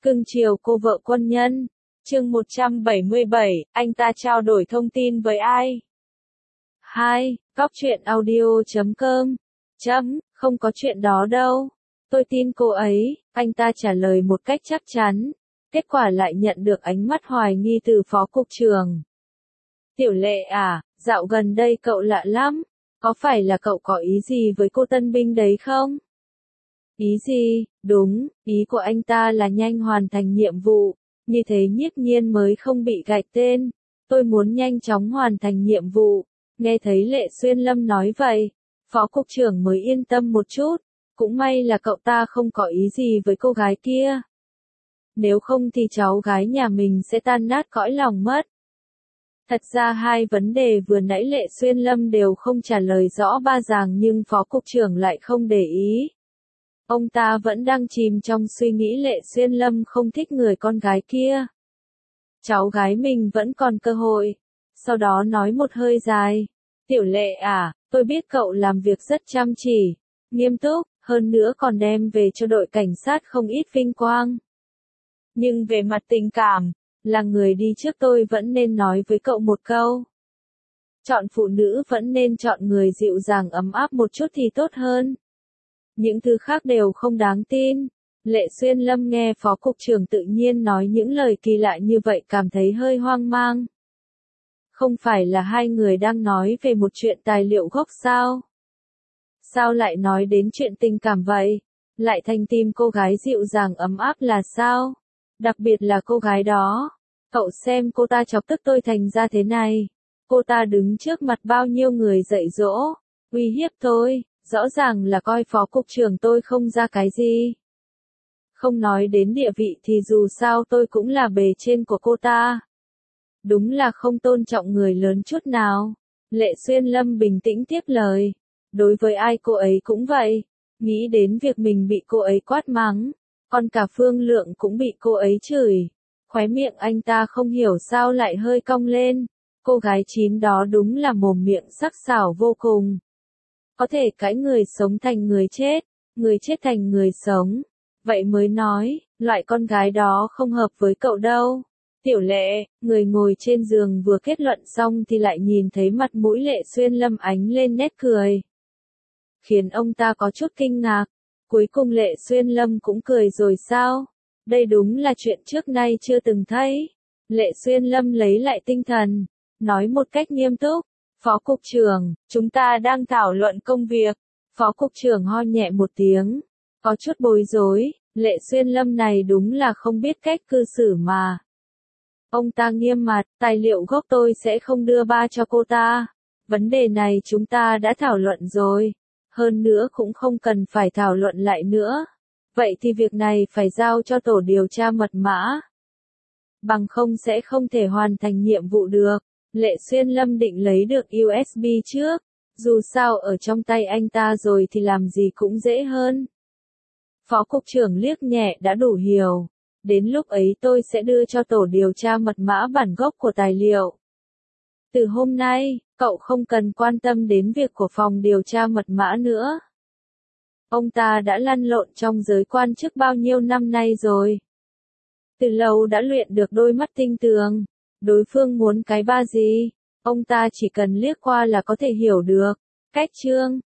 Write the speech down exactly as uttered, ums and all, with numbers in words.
Cưng chiều cô vợ quân nhân. Chương một trăm bảy mươi bảy, anh ta trao đổi thông tin với ai? hai. Góc truyện audio chấm com. Chấm, không có chuyện đó đâu. Tôi tin cô ấy, anh ta trả lời một cách chắc chắn. Kết quả lại nhận được ánh mắt hoài nghi từ phó cục trưởng. Tiểu Lệ à, dạo gần đây cậu lạ lắm. Có phải là cậu có ý gì với cô tân binh đấy không? Ý gì? Đúng, ý của anh ta là nhanh hoàn thành nhiệm vụ. Như thế Nhiếp Nhiên mới không bị gạch tên. Tôi muốn nhanh chóng hoàn thành nhiệm vụ. Nghe thấy Lệ Xuyên Lâm nói vậy, phó cục trưởng mới yên tâm một chút. Cũng may là cậu ta không có ý gì với cô gái kia. Nếu không thì cháu gái nhà mình sẽ tan nát cõi lòng mất. Thật ra hai vấn đề vừa nãy Lệ Xuyên Lâm đều không trả lời rõ ba ràng nhưng phó cục trưởng lại không để ý. Ông ta vẫn đang chìm trong suy nghĩ Lệ Xuyên Lâm không thích người con gái kia. Cháu gái mình vẫn còn cơ hội. Sau đó nói một hơi dài. Tiểu Lệ à, tôi biết cậu làm việc rất chăm chỉ, nghiêm túc, hơn nữa còn đem về cho đội cảnh sát không ít vinh quang. Nhưng về mặt tình cảm, là người đi trước tôi vẫn nên nói với cậu một câu. Chọn phụ nữ vẫn nên chọn người dịu dàng ấm áp một chút thì tốt hơn. Những thứ khác đều không đáng tin. Lệ Xuyên Lâm nghe phó cục trưởng tự nhiên nói những lời kỳ lạ như vậy cảm thấy hơi hoang mang. Không phải là hai người đang nói về một chuyện tài liệu gốc sao? Sao lại nói đến chuyện tình cảm vậy? Lại thành tìm cô gái dịu dàng ấm áp là sao? Đặc biệt là cô gái đó. Cậu xem cô ta chọc tức tôi thành ra thế này. Cô ta đứng trước mặt bao nhiêu người dạy dỗ, uy hiếp tôi. Rõ ràng là coi phó cục trưởng tôi không ra cái gì. Không nói đến địa vị thì dù sao tôi cũng là bề trên của cô ta. Đúng là không tôn trọng người lớn chút nào. Lệ Xuyên Lâm bình tĩnh tiếp lời. Đối với ai cô ấy cũng vậy. Nghĩ đến việc mình bị cô ấy quát mắng. Còn cả Phương Lượng cũng bị cô ấy chửi. Khóe miệng anh ta không hiểu sao lại hơi cong lên. Cô gái chín đó đúng là mồm miệng sắc sảo vô cùng. Có thể cãi người sống thành người chết, người chết thành người sống. Vậy mới nói, loại con gái đó không hợp với cậu đâu. Tiểu Lệ, người ngồi trên giường vừa kết luận xong thì lại nhìn thấy mặt mũi Lệ Xuyên Lâm ánh lên nét cười. Khiến ông ta có chút kinh ngạc. Cuối cùng Lệ Xuyên Lâm cũng cười rồi sao? Đây đúng là chuyện trước nay chưa từng thấy. Lệ Xuyên Lâm lấy lại tinh thần, nói một cách nghiêm túc. Phó cục trưởng, chúng ta đang thảo luận công việc. Phó cục trưởng ho nhẹ một tiếng. Có chút bối rối, Lệ Xuyên Lâm này đúng là không biết cách cư xử mà. Ông ta nghiêm mặt, tài liệu gốc tôi sẽ không đưa ba cho cô ta. Vấn đề này chúng ta đã thảo luận rồi. Hơn nữa cũng không cần phải thảo luận lại nữa. Vậy thì việc này phải giao cho tổ điều tra mật mã. Bằng không sẽ không thể hoàn thành nhiệm vụ được. Lệ Xuyên Lâm định lấy được u ét bê trước. Dù sao ở trong tay anh ta rồi thì làm gì cũng dễ hơn. Phó cục trưởng liếc nhẹ đã đủ hiểu. Đến lúc ấy tôi sẽ đưa cho tổ điều tra mật mã bản gốc của tài liệu. Từ hôm nay, cậu không cần quan tâm đến việc của phòng điều tra mật mã nữa. Ông ta đã lăn lộn trong giới quan chức bao nhiêu năm nay rồi. Từ lâu đã luyện được đôi mắt tinh tường. Đối phương muốn cái ba gì, ông ta chỉ cần liếc qua là có thể hiểu được. Cách chương